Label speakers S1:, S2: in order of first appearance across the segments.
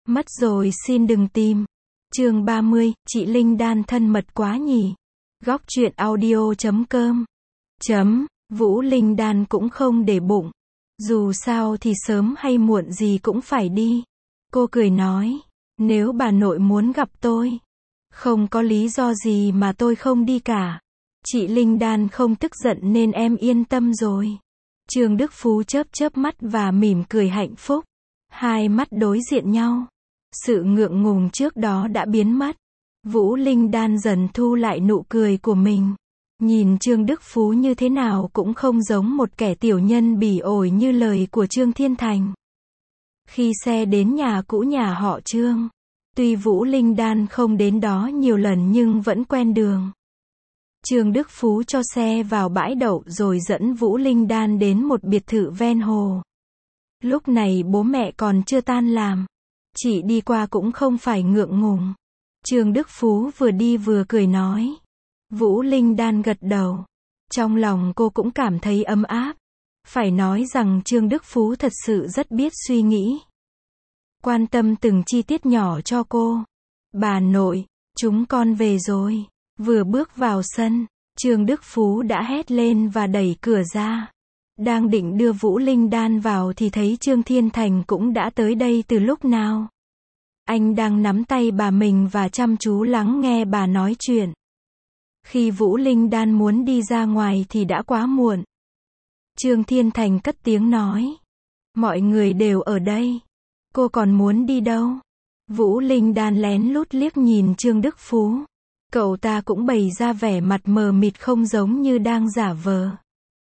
S1: Mất rồi xin đừng tìm. Chương 30, chị Linh Đan thân mật quá nhỉ. Góc truyện audio.com. Vũ Linh Đan cũng không để bụng. Dù sao thì sớm hay muộn gì cũng phải đi. Cô cười nói, nếu bà nội muốn gặp tôi, không có lý do gì mà tôi không đi cả. Chị Linh Đan không tức giận nên em yên tâm rồi. Trương Đức Phú chớp chớp mắt và mỉm cười hạnh phúc. Hai mắt đối diện nhau. Sự ngượng ngùng trước đó đã biến mất. Vũ Linh Đan dần thu lại nụ cười của mình. Nhìn Trương Đức Phú như thế nào cũng không giống một kẻ tiểu nhân bỉ ổi như lời của Trương Thiên Thành. Khi xe đến nhà cũ nhà họ Trương, tuy Vũ Linh Đan không đến đó nhiều lần nhưng vẫn quen đường. Trương Đức Phú cho xe vào bãi đậu rồi dẫn Vũ Linh Đan đến một biệt thự ven hồ. Lúc này bố mẹ còn chưa tan làm. Chị đi qua cũng không phải ngượng ngùng. Trương Đức Phú vừa đi vừa cười nói. Vũ Linh Đan gật đầu. Trong lòng cô cũng cảm thấy ấm áp. Phải nói rằng Trương Đức Phú thật sự rất biết suy nghĩ. Quan tâm từng chi tiết nhỏ cho cô. Bà nội, chúng con về rồi. Vừa bước vào sân, Trương Đức Phú đã hét lên và đẩy cửa ra. Đang định đưa Vũ Linh Đan vào thì thấy Trương Thiên Thành cũng đã tới đây từ lúc nào. Anh đang nắm tay bà mình và chăm chú lắng nghe bà nói chuyện. Khi Vũ Linh Đan muốn đi ra ngoài thì đã quá muộn. Trương Thiên Thành cất tiếng nói. Mọi người đều ở đây. Cô còn muốn đi đâu? Vũ Linh Đan lén lút liếc nhìn Trương Đức Phú. Cậu ta cũng bày ra vẻ mặt mờ mịt không giống như đang giả vờ.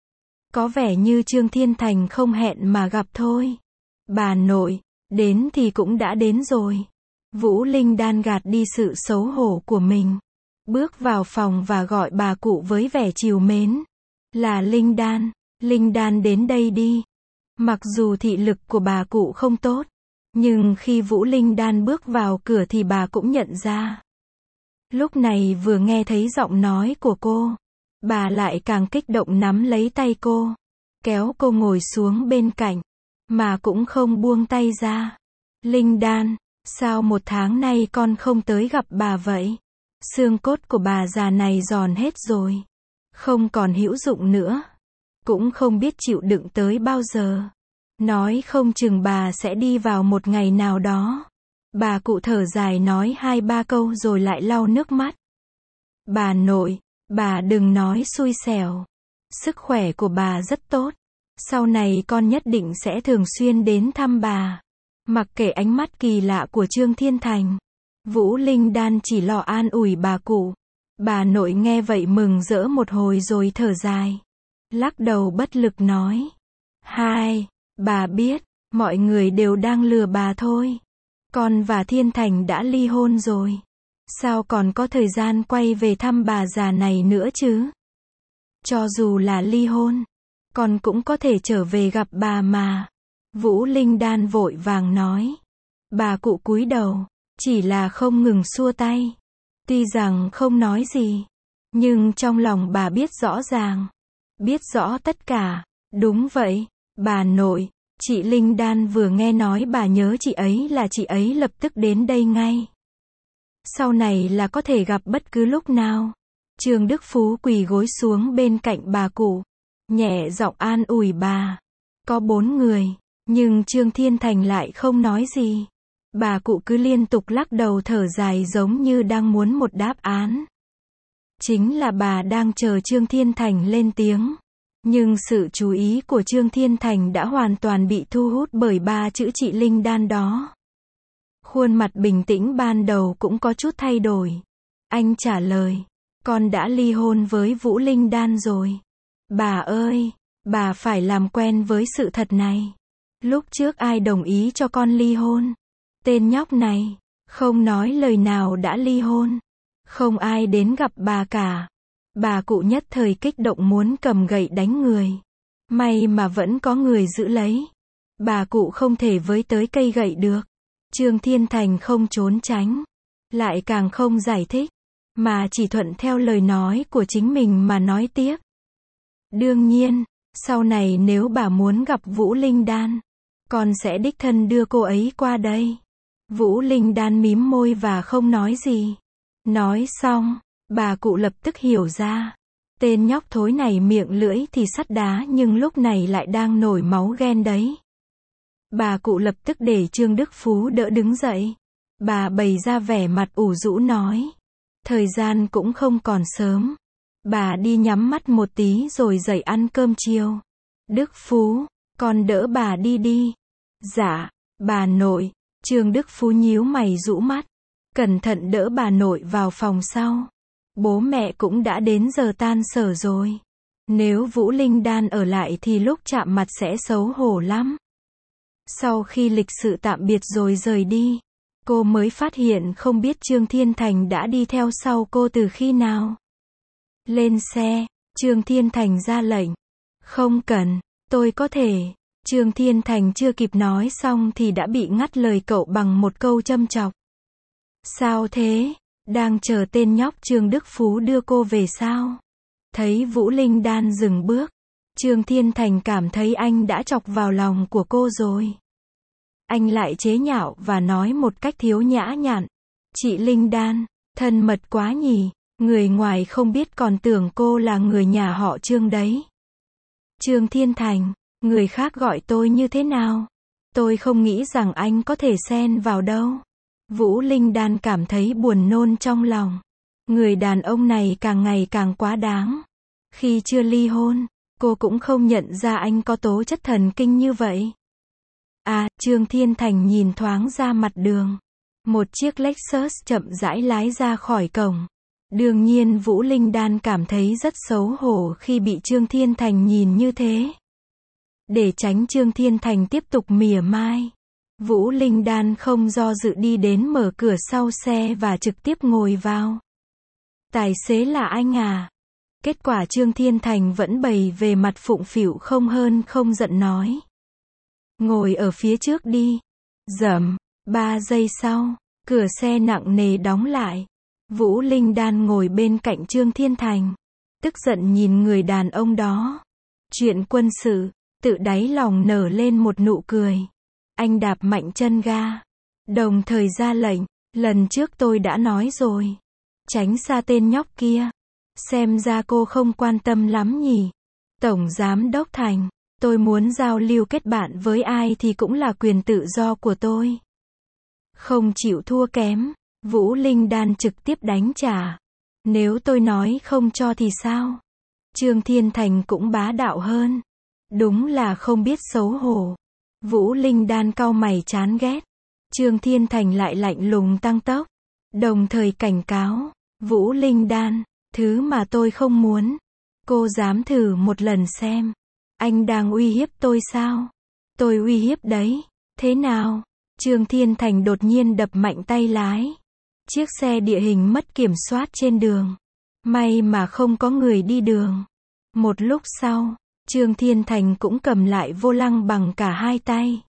S1: Có vẻ như Trương Thiên Thành không hẹn mà gặp thôi. Bà nội, đến thì cũng đã đến rồi. Vũ Linh Đan gạt đi sự xấu hổ của mình. Bước vào phòng và gọi bà cụ với vẻ trìu mến. Là Linh Đan, Linh Đan đến đây đi. Mặc dù thị lực của bà cụ không tốt, nhưng khi Vũ Linh Đan bước vào cửa thì bà cũng nhận ra. Lúc này vừa nghe thấy giọng nói của cô, bà lại càng kích động nắm lấy tay cô, kéo cô ngồi xuống bên cạnh, mà cũng không buông tay ra. Linh Đan, sao một tháng nay con không tới gặp bà vậy? Xương cốt của bà già này giòn hết rồi, không còn hữu dụng nữa, cũng không biết chịu đựng tới bao giờ. Nói không chừng bà sẽ đi vào một ngày nào đó. Bà cụ thở dài nói 2-3 câu rồi lại lau nước mắt. Bà nội, bà đừng nói xui xẻo. Sức khỏe của bà rất tốt. Sau này con nhất định sẽ thường xuyên đến thăm bà. Mặc kệ ánh mắt kỳ lạ của Trương Thiên Thành, Vũ Linh Đan chỉ lo an ủi bà cụ. Bà nội nghe vậy mừng rỡ một hồi rồi thở dài. Lắc đầu bất lực nói. Bà biết, mọi người đều đang lừa bà thôi. Con và Thiên Thành đã ly hôn rồi. Sao còn có thời gian quay về thăm bà già này nữa chứ? Cho dù là ly hôn, con cũng có thể trở về gặp bà mà. Vũ Linh Đan vội vàng nói. Bà cụ cúi đầu, chỉ là không ngừng xua tay. Tuy rằng không nói gì, nhưng trong lòng bà biết rõ ràng. Biết rõ tất cả. Đúng vậy, bà nội. Chị Linh Đan vừa nghe nói bà nhớ chị ấy là chị ấy lập tức đến đây ngay. Sau này là có thể gặp bất cứ lúc nào. Trương Đức Phú quỳ gối xuống bên cạnh bà cụ, nhẹ giọng an ủi bà. Có 4 người, nhưng Trương Thiên Thành lại không nói gì. Bà cụ cứ liên tục lắc đầu thở dài giống như đang muốn một đáp án. Chính là bà đang chờ Trương Thiên Thành lên tiếng. Nhưng sự chú ý của Trương Thiên Thành đã hoàn toàn bị thu hút bởi 3 chữ chị Linh Đan đó. Khuôn mặt bình tĩnh ban đầu cũng có chút thay đổi. Anh trả lời, con đã ly hôn với Vũ Linh Đan rồi. Bà ơi, bà phải làm quen với sự thật này. Lúc trước ai đồng ý cho con ly hôn? Tên nhóc này, không nói lời nào đã ly hôn. Không ai đến gặp bà cả. Bà cụ nhất thời kích động muốn cầm gậy đánh người. May mà vẫn có người giữ lấy. Bà cụ không thể với tới cây gậy được. Trương Thiên Thành không trốn tránh, lại càng không giải thích, mà chỉ thuận theo lời nói của chính mình mà nói tiếp. Đương nhiên, sau này nếu bà muốn gặp Vũ Linh Đan, con sẽ đích thân đưa cô ấy qua đây. Vũ Linh Đan mím môi và không nói gì. Nói xong, bà cụ lập tức hiểu ra. Tên nhóc thối này miệng lưỡi thì sắt đá nhưng lúc này lại đang nổi máu ghen đấy. Bà cụ lập tức để Trương Đức Phú đỡ đứng dậy. Bà bày ra vẻ mặt ủ rũ nói. Thời gian cũng không còn sớm. Bà đi nhắm mắt một tí rồi dậy ăn cơm chiều. Đức Phú, con đỡ bà đi đi. Dạ, bà nội. Trương Đức Phú nhíu mày rũ mắt. Cẩn thận đỡ bà nội vào phòng sau. Bố mẹ cũng đã đến giờ tan sở rồi. Nếu Vũ Linh Đan ở lại thì lúc chạm mặt sẽ xấu hổ lắm. Sau khi lịch sự tạm biệt rồi rời đi, cô mới phát hiện không biết Trương Thiên Thành đã đi theo sau cô từ khi nào. Lên xe, Trương Thiên Thành ra lệnh. Không cần, tôi có thể. Trương Thiên Thành chưa kịp nói xong thì đã bị ngắt lời cậu bằng một câu châm chọc. Sao thế? Đang chờ tên nhóc Trương Đức Phú đưa cô về sao? Thấy Vũ Linh Đan dừng bước, Trương Thiên Thành cảm thấy anh đã chọc vào lòng của cô rồi. Anh lại chế nhạo và nói một cách thiếu nhã nhặn. Chị Linh Đan, thân mật quá nhỉ, người ngoài không biết còn tưởng cô là người nhà họ Trương đấy. Trương Thiên Thành, người khác gọi tôi như thế nào? Tôi không nghĩ rằng anh có thể xen vào đâu. Vũ Linh Đan cảm thấy buồn nôn trong lòng. Người đàn ông này càng ngày càng quá đáng. Khi chưa ly hôn, cô cũng không nhận ra anh có tố chất thần kinh như vậy. À, Trương Thiên Thành nhìn thoáng ra mặt đường. Một chiếc Lexus chậm rãi lái ra khỏi cổng. Đương nhiên Vũ Linh Đan cảm thấy rất xấu hổ khi bị Trương Thiên Thành nhìn như thế. Để tránh Trương Thiên Thành tiếp tục mỉa mai, Vũ Linh Đan không do dự đi đến mở cửa sau xe và trực tiếp ngồi vào. Tài xế là anh à? Kết quả Trương Thiên Thành vẫn bày về mặt phụng phịu không hơn không giận nói. Ngồi ở phía trước đi. Dầm, 3 giây sau, cửa xe nặng nề đóng lại. Vũ Linh Đan ngồi bên cạnh Trương Thiên Thành. Tức giận nhìn người đàn ông đó. Chuyện quân sự, tự đáy lòng nở lên một nụ cười. Anh đạp mạnh chân ga. Đồng thời ra lệnh. Lần trước tôi đã nói rồi. Tránh xa tên nhóc kia. Xem ra cô không quan tâm lắm nhỉ. Tổng Giám Đốc Thành. Tôi muốn giao lưu kết bạn với ai thì cũng là quyền tự do của tôi. Không chịu thua kém. Vũ Linh Đan trực tiếp đánh trả. Nếu tôi nói không cho thì sao? Trương Thiên Thành cũng bá đạo hơn. Đúng là không biết xấu hổ. Vũ Linh Đan cau mày chán ghét. Trương Thiên Thành lại lạnh lùng tăng tốc. Đồng thời cảnh cáo. Vũ Linh Đan, thứ mà tôi không muốn. Cô dám thử một lần xem. Anh đang uy hiếp tôi sao? Tôi uy hiếp đấy. Thế nào? Trương Thiên Thành đột nhiên đập mạnh tay lái. Chiếc xe địa hình mất kiểm soát trên đường. May mà không có người đi đường. Một lúc sau, Trương Thiên Thành cũng cầm lại vô lăng bằng cả hai tay.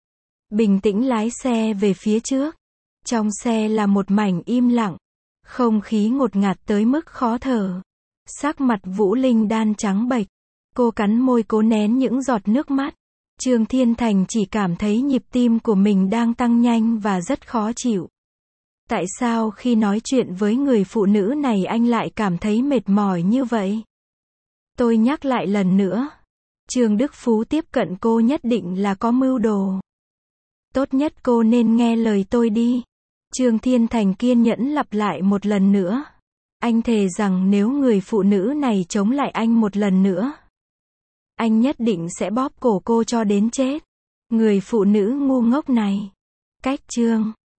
S1: Bình tĩnh lái xe về phía trước. Trong xe là một mảnh im lặng. Không khí ngột ngạt tới mức khó thở. Sắc mặt Vũ Linh Đan trắng bệch. Cô cắn môi cố nén những giọt nước mắt. Trương Thiên Thành chỉ cảm thấy nhịp tim của mình đang tăng nhanh và rất khó chịu. Tại sao khi nói chuyện với người phụ nữ này anh lại cảm thấy mệt mỏi như vậy? Tôi nhắc lại lần nữa. Trương Đức Phú tiếp cận cô nhất định là có mưu đồ. Tốt nhất cô nên nghe lời tôi đi. Trương Thiên Thành kiên nhẫn lặp lại một lần nữa. Anh thề rằng nếu người phụ nữ này chống lại anh một lần nữa, anh nhất định sẽ bóp cổ cô cho đến chết. Người phụ nữ ngu ngốc này. Cách chương